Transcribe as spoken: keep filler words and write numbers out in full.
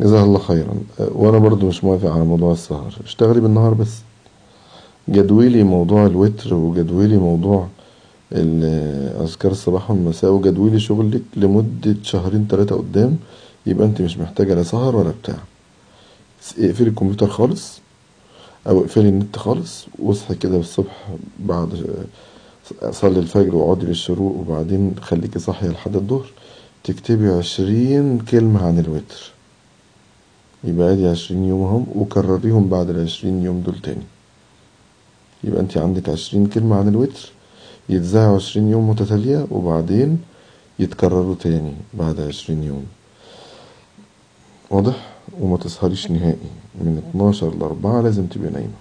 جزاها الله خيرا. وانا برضو مش موافق على موضوع السهر، اشتغلي بالنهار بس. جدولي موضوع الوتر، وجدولي موضوع ال- اذكار الصباح والمساء، وجدولي شغلك لمدة شهرين تلاتة قدام. يبقى انت مش محتاجة لا سهر ولا بتاع. اقفلي الكمبيوتر خالص، او اقفلي النت خالص، واصحي كده الصبح بعد صلي الفجر واقعدي للشروق، وبعدين خليكي صاحية لحد الظهر تكتبي عشرين كلمة عن الوتر. يبقى ادي عشرين يوم اهم، وكرريهم بعد العشرين يوم دول تاني. يبقى انت عندك عشرين كلمة عن الوتر يتذاعوا عشرين يوم متتالية، وبعدين يتكرروا تاني بعد عشرين يوم. واضح؟ وما تسهريش نهائي، من اتناشر لأربعة لازم تبقي نايمة.